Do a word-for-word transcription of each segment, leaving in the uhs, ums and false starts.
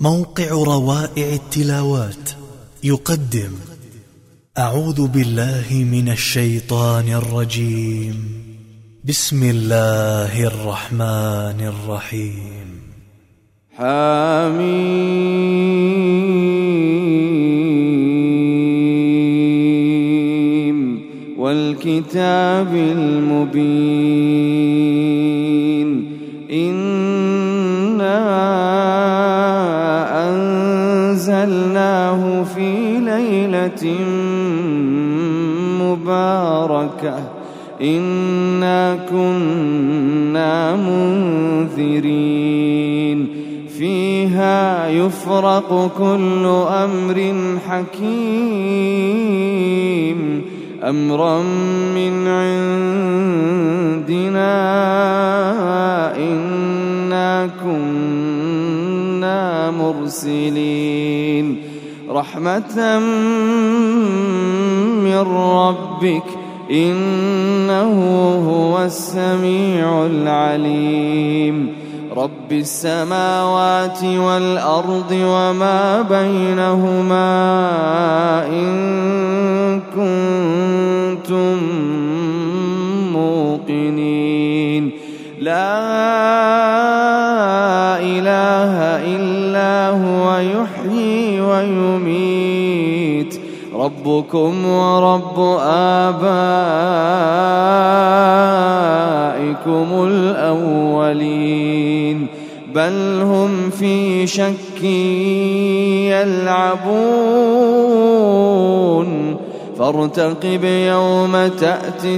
موقع روائع التلاوات يقدم أعوذ بالله من الشيطان الرجيم. بسم الله الرحمن الرحيم. حميم والكتاب المبين. إنا أنزلناه في ليلة مباركة إنا كنا منذرين فيها يفرق كل أمر حكيم أمرا من عندنا إنا كنا مرسلين رحمة من ربك إنه هو السميع العليم. رب السماوات والأرض وما بينهما إن كنتم موقنين. لا إله إلا هو يحيي ويميت ربكم ورب آبائكم الأولين بل هم في شك يلعبون فارتقب يوم تأتي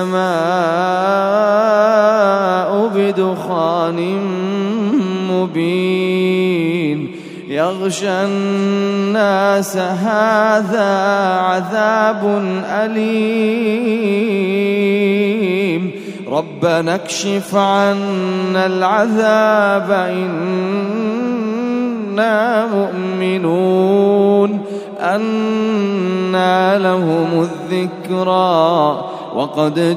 السماء بدخان مبين يغشى الناس هذا عذاب أليم ربنا اكشف عنا العذاب إنا مؤمنون. أنى لهم الذكرى وقد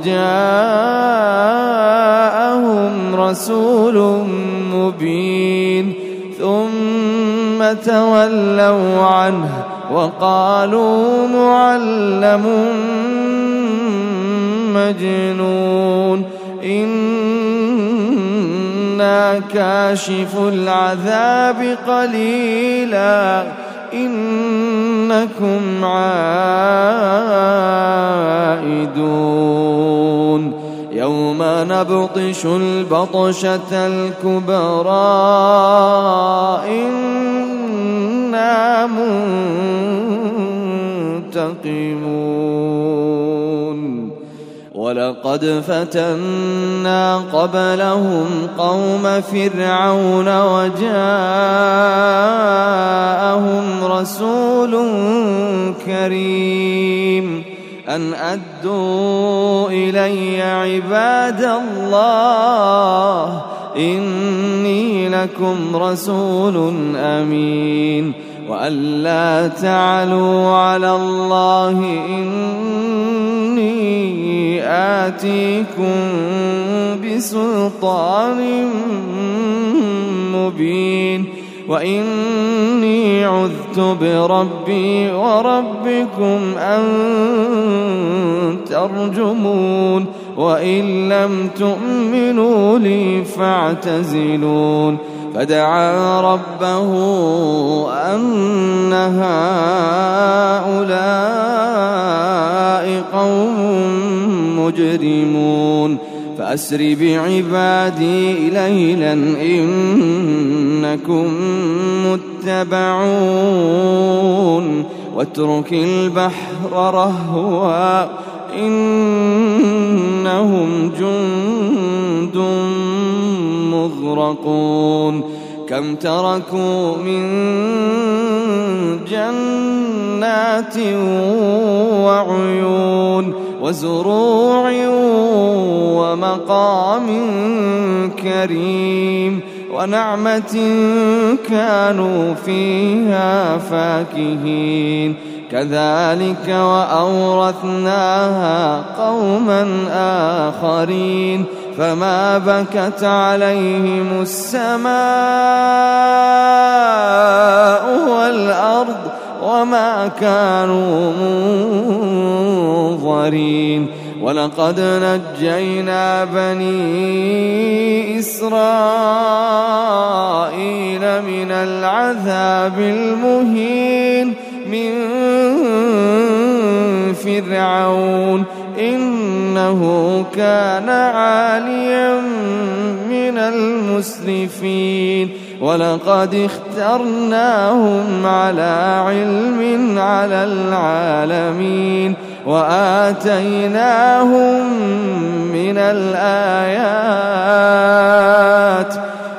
جاءهم رسول مبين ثم تولوا عنه وقالوا معلم مجنون. إنا كاشف العذاب قليلا إنكم عائدون. يوم نبطش البطشة الكبرى إنا منتقمون. ولقد فتنا قبلهم قوم فرعون وجاءهم رسول كريم أن أدوا إلي عباد الله إني لكم رسول أمين وأن لا تعلوا على الله إني آتيكم بسلطان مبين وإني عذت بربي وربكم أن ترجمون وإن لم تؤمنوا لي فاعتزلون. فدعا ربه أن هؤلاء قوم مجرمون فأسر بعبادي ليلا إنكم متبعون واترك البحر رهوا إنهم جند مغرقون. كم تركوا من جنات وعيون وزروع ومقام كريم ونعمة كانوا فيها فاكهين كذلك وأورثناها قوما آخرين فما بكت عليهم السماء كانوا منظرين ولقد نجينا بني إسرائيل من العذاب المهين من فرعون إنه كان عاليا من المسرفين ولقد اخترناهم على علم على العالمين وآتيناهم من الآيات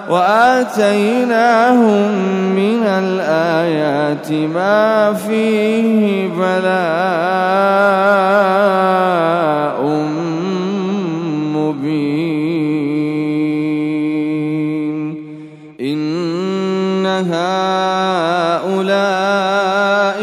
وآتيناهم من الآيات ما فيه بلاء مبين إن هؤلاء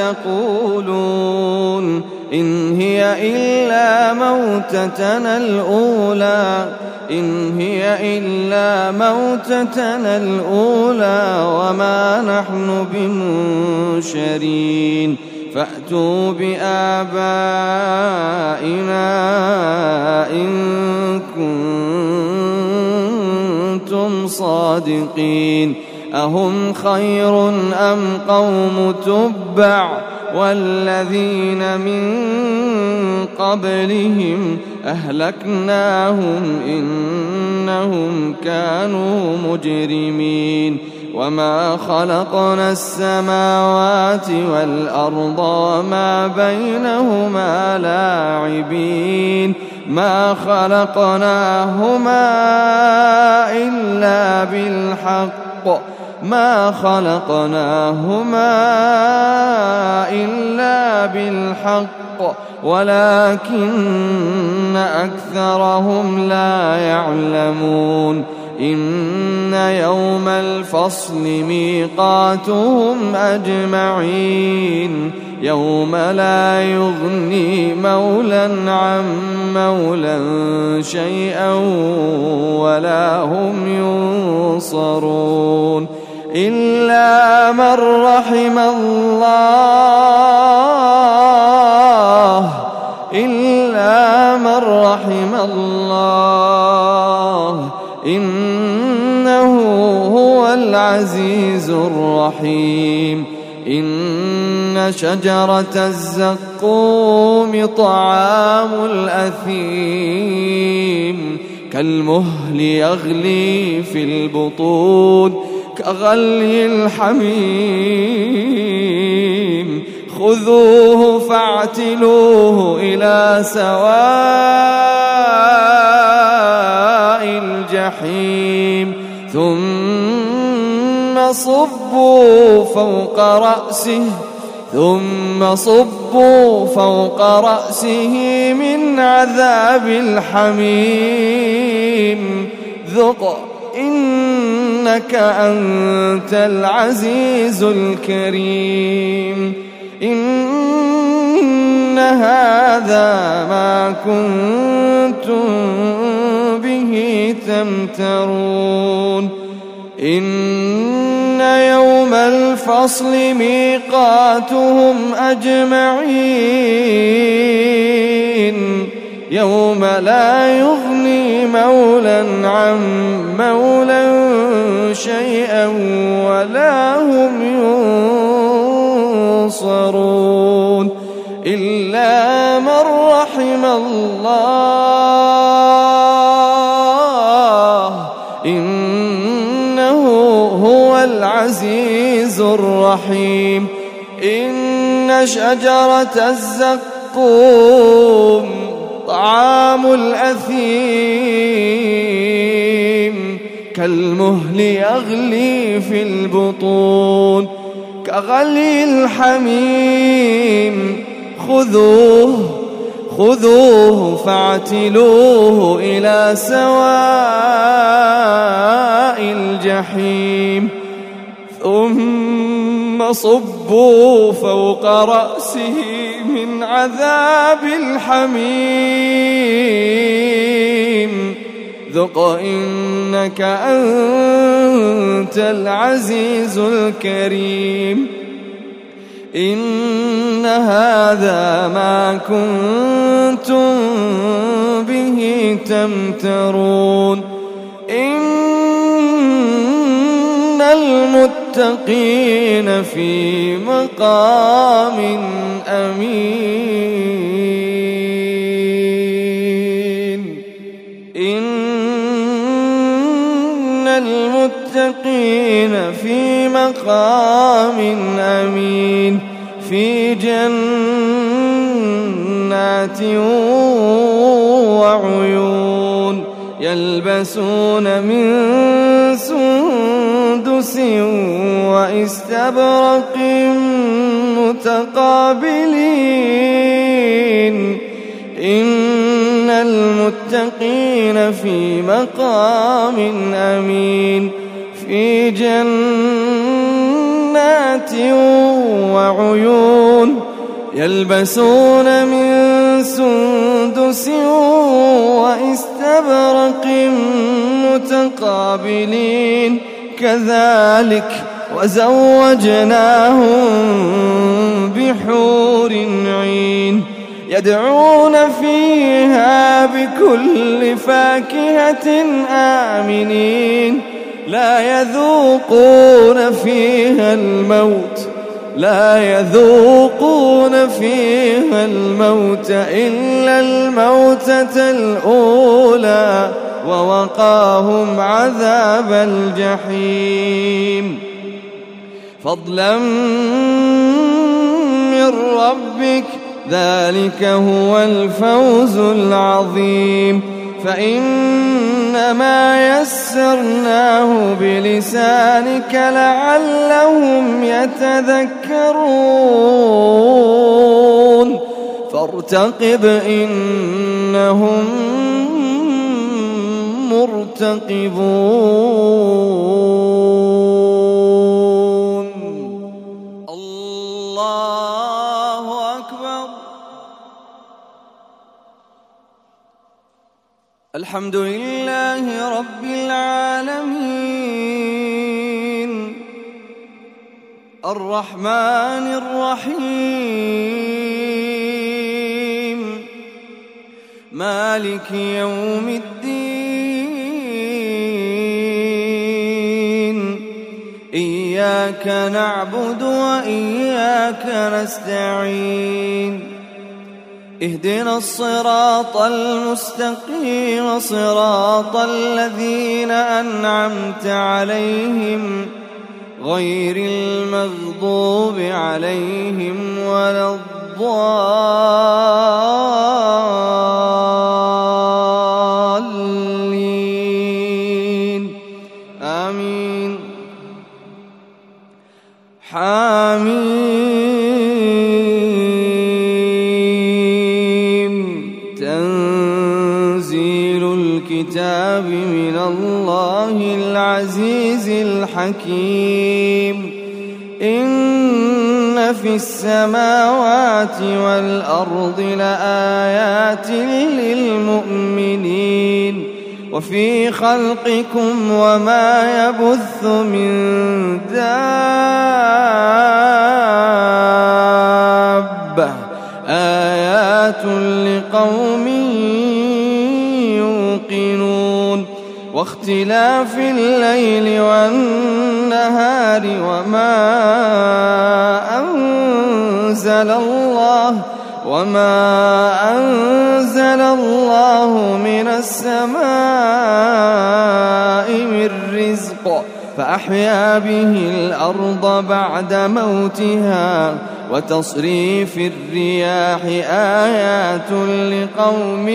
ليقولون إن هي إلا موتتنا الأولى إن هي إلا موتتنا الأولى وما نحن بمنشرين فأتوا بآبائنا إن كنتم صادقين أهم خير أم قوم تبع والذين من قبلهم أهلكناهم إنهم كانوا مجرمين وما خلقنا السماوات والأرض وما بينهما لاعبين ما خلقناهما إلا بالحق ما خلقناهما إلا بالحق ولكن أكثرهم لا يعلمون إن يوم الفصل ميقاتهم أجمعين يوم لا يغني مولى عن مولى شيئا ولا هم ينصرون إلا من رحم الله إلا من رحم الله إنه هو العزيز الرحيم إن شجرة الزقوم طعام الأثيم كالمهل يغلي في البطون كغلي الحميم خذوه فاعتلوه إلى سواء الجحيم ثم صبوا فوق رأسه ثم صبوا فوق رأسه من عذاب الحميم ذق إنك أنت العزيز الكريم إن هذا ما كنتم به تمترون إن يوم الفصل ميقاتهم أجمعين يوم لا يغني مولى عن مولى شيئا ولا هم ينصرون إلا من رحم الله إنه هو العزيز الرحيم إن شجرة الزقوم طعام الأثيم كالمهل يغلي في البطون كغلي الحميم خذوه خذوه فاعتلوه إلى سواء الجحيم ثم صبوا فوق رأسه من عذاب الحميم ذق إنك أنت العزيز الكريم إن هذا ما كنتم به تمترون إن المتقين في مقام أمين إن المتقين في مقام أمين في جنات وعيون يلبسون من سندس واستبرق متقابلين إن المتقين في مقام أمين في جنات وعيون يلبسون من سندس واستبرق متقابلين كذلك وزوجناهم بحور عين يدعون فيها بكل فاكهة آمنين لا يذوقون فيها الموت لا يذوقون فيها الموت إلا الموتة الأولى ووقاهم عذاب الجحيم فضلا من ربك ذلك هو الفوز العظيم فإنما يسرناه بلسانك لعلهم يتذكرون فارتقب إنهم مرتقبون الله أكبر الحمد لله رب العالمين الرحمن الرحيم مالك يوم الدين إياك نعبد وإياك نستعين اهدنا الصراط المستقيم صراط الذين أنعمت عليهم غير المغضوب عليهم ولا الضالين آمين حامين الكتاب من الله العزيز الحكيم إن في السماوات والأرض لآيات للمؤمنين وفي خلقكم وما يبث من دابة آيات لقوم يوقنون واختلاف الليل والنهار وما أنزل الله وما أنزل الله من السماء من رزق فأحيا به الأرض بعد موتها وتصريف الرياح آيات لقوم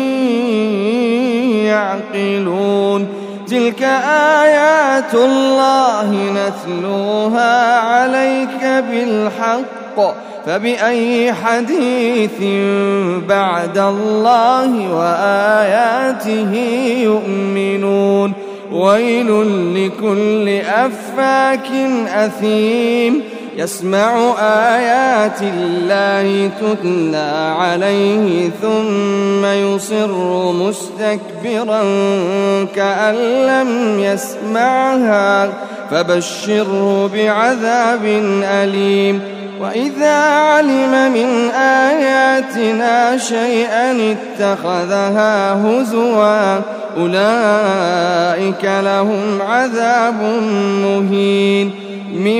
يعقلون تلك آيات الله نتلوها عليك بالحق فبأي حديث بعد الله وآياته يؤمنون ويل لكل أفاك أثيم يسمع آيات الله تتلى عليه ثم يصر مستكبرا كأن لم يسمعها فبشره بعذاب أليم وإذا علم من آياتنا شيئا اتخذها هزوا أولئك لهم عذاب مهين من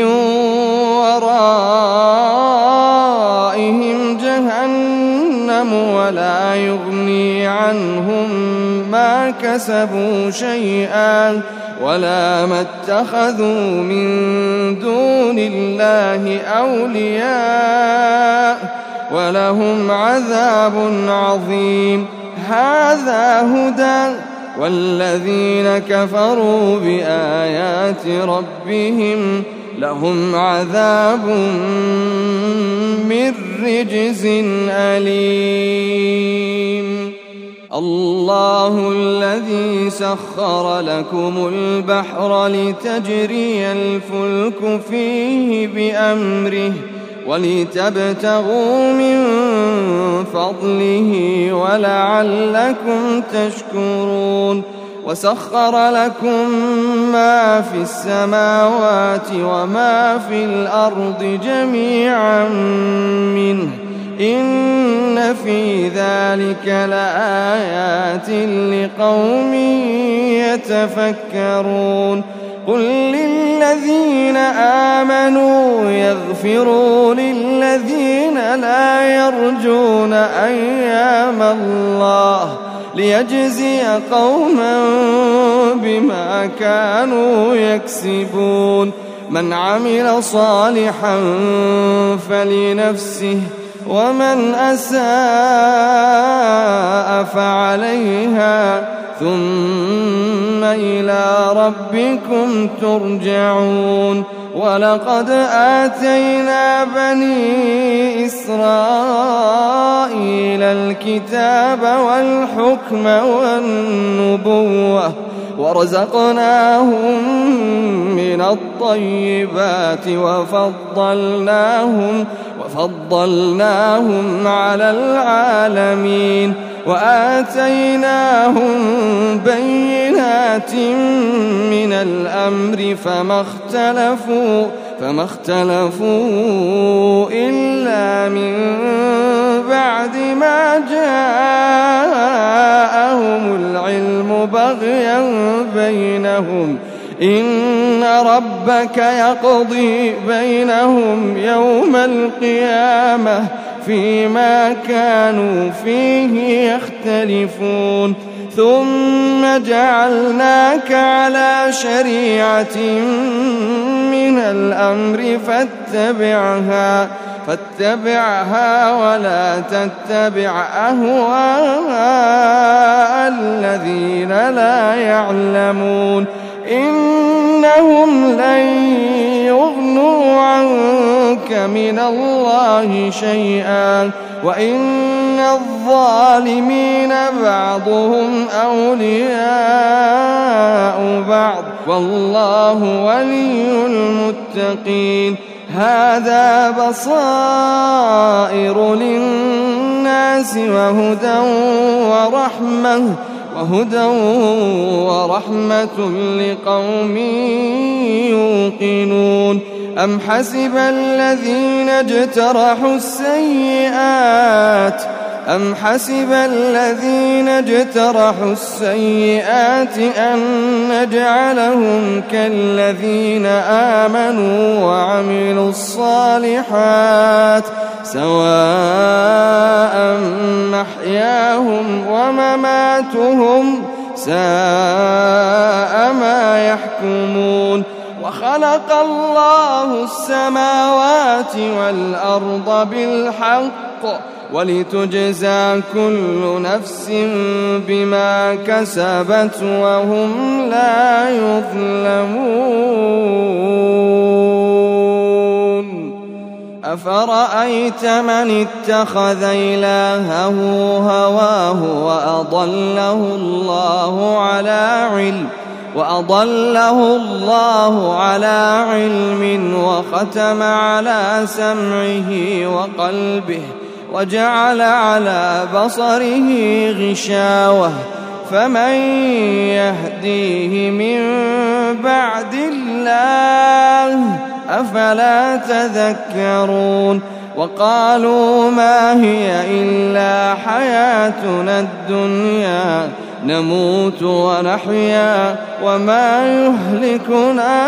ورائهم جهنم ولا يغني عنهم ما كسبوا شيئا ولا ما اتخذوا من دون الله أولياء ولهم عذاب عظيم هذا هدى والذين كفروا بآيات ربهم لهم عذاب من رجز أليم الله الذي سخر لكم البحر لتجري الفلك فيه بأمره ولتبتغوا من فضله ولعلكم تشكرون وسخر لكم ما في السماوات وما في الأرض جميعا منه إن في ذلك لآيات لقوم يتفكرون قل للذين آمنوا يغفروا للذين لا يرجون أيام الله ليجزي قوما بما كانوا يكسبون من عمل صالحا فلنفسه ومن أساء فعليها ثم إلى ربكم ترجعون ولقد آتينا بني إسرائيل الكتاب والحكم والنبوة ورزقناهم من الطيبات وفضلناهم وفضلناهم على العالمين وآتيناهم بينات من الأمر فما اختلفوا فما اختلفوا إلا من بعد ما جاءهم العلم بغيا بينهم إن ربك يقضي بينهم يوم القيامة فيما كانوا فيه يختلفون ثم جعلناك على شريعة من الأمر فاتبعها فاتبعها ولا تتبع أهواء الذين لا يعلمون إنهم لن يغنوا عنك من الله شيئا وإن الظالمين بعضهم أولياء بعض والله ولي المتقين هذا بصائر للناس وهدى ورحمة وهدى ورحمة لقوم يوقنون أم حسب الذين اجترحوا السيئات أم حسب الذين اجترحوا السيئات أن نجعلهم كالذين آمنوا وعملوا الصالحات سواء محياهم ومماتهم ساء ما يحكمون وخلق الله السماوات والأرض بالحق ولتجزى كل نفس بما كسبت وهم لا يظلمون أفرأيت من اتخذ إلهه هواه وأضله الله على علم وأضله الله على علم وختم على سمعه وقلبه وجعل على بصره غشاوة فمن يهديه من بعد الله أفلا تذكرون وقالوا ما هي إلا حياتنا الدنيا نموت ونحيا وما يهلكنا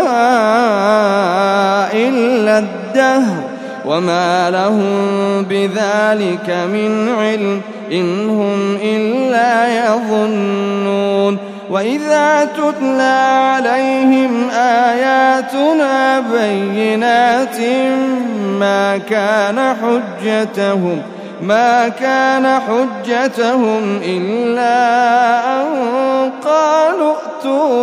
إلا الدهر وما لهم بذلك من علم إن هم إلا يظنون وإذا تتلى عليهم آياتنا بينات ما كان حجتهم ما كان حجتهم إلا أن قالوا ائتوا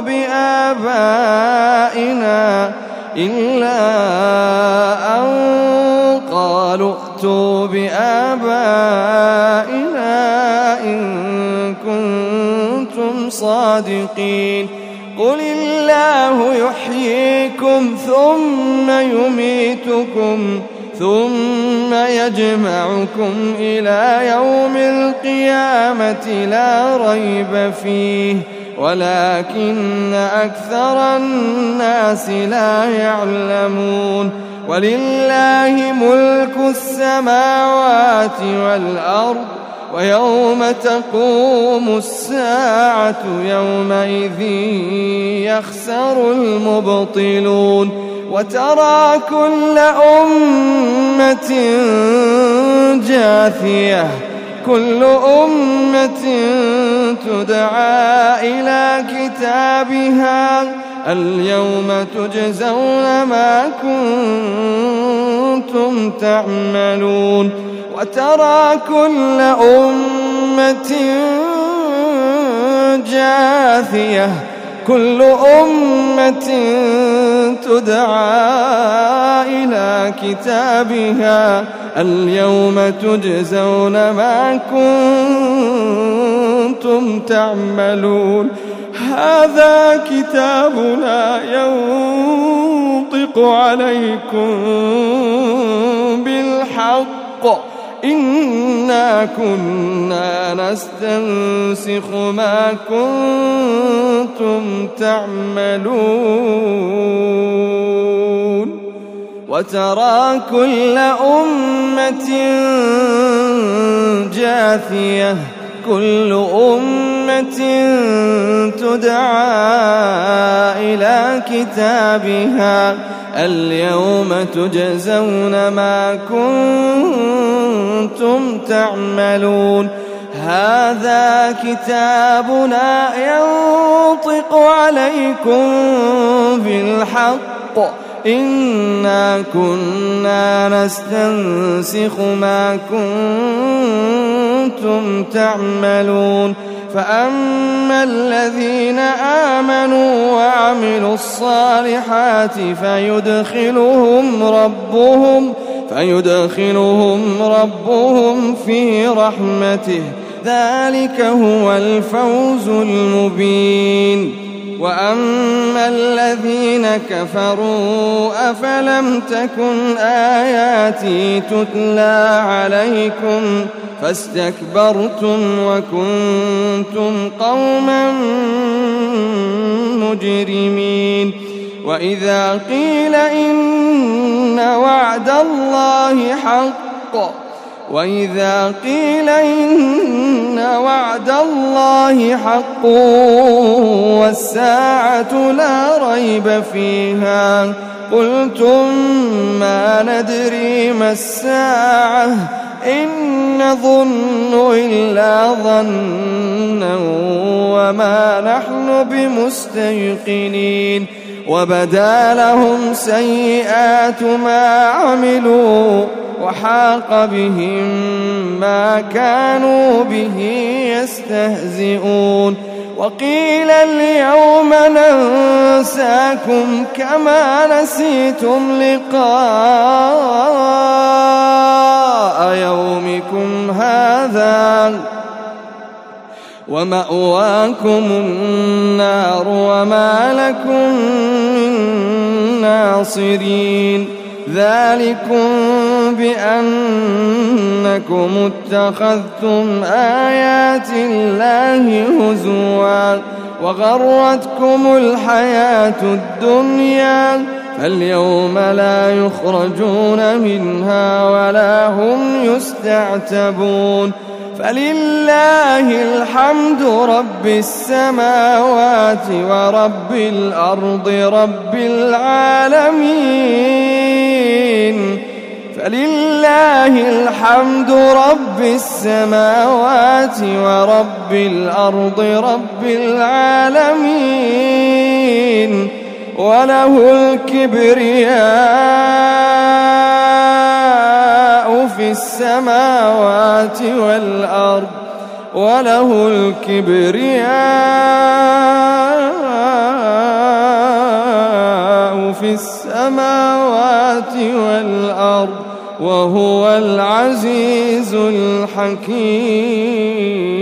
بآبائنا إلا أن قالوا ائتوا بآبائنا إن كنتم صادقين قل الله يحييكم ثم يميتكم ثم يجمعكم إلى يوم القيامة لا ريب فيه ولكن أكثر الناس لا يعلمون ولله ملك السماوات والأرض ويوم تقوم الساعة يومئذ يخسر المبطلون وترى كل أمة جاثية كل أمة تدعى إلى كتابها اليوم تجزون ما كنتم تعملون وترى كل أمة جاثية كل أمة تدعى إلى كتابها اليوم تجزون ما كنتم تعملون هذا كتابنا ينطق عليكم بالحق إنا كنا نستنسخ ما كنتم تعملون وترى كل أمة جاثية كل أمة تدعى إلى كتابها اليوم تجزون ما كنتم تعملون هذا كتابنا ينطق عليكم بالحق إنا كنا نستنسخ ما كنتم تعملون فأما الذين آمنوا وعملوا الصالحات فيدخلهم ربهم فيدخلهم ربهم في رحمته ذلك هو الفوز المبين وأما الذين كفروا أفلم تكن آياتي تتلى عليكم فاستكبرتم وكنتم قوما مجرمين وإذا قيل إن وعد الله حق وإذا قيل إن وعد الله حق والساعة لا ريب فيها قلتم ما ندري ما الساعة إن نظن إلا ظنا وما نحن بمستيقنين وبدا لهم سيئات ما عملوا وحاق بهم ما كانوا به يستهزئون وقيل اليوم ننساكم كما نسيتم لقاء يومكم هذا ومأواكم النار وما لكم من ناصرين ذلكم بأنكم اتخذتم آيات الله هزوا وغرتكم الحياة الدنيا فاليوم لا يخرجون منها ولا هم يستعتبون فلله الحمد رب السماوات ورب الأرض رب العالمين فلله الحمد رب السماوات ورب الأرض رب العالمين وله الكبرياء في السماوات والأرض وله الكبرياء في السماوات والأرض وهو العزيز الحكيم.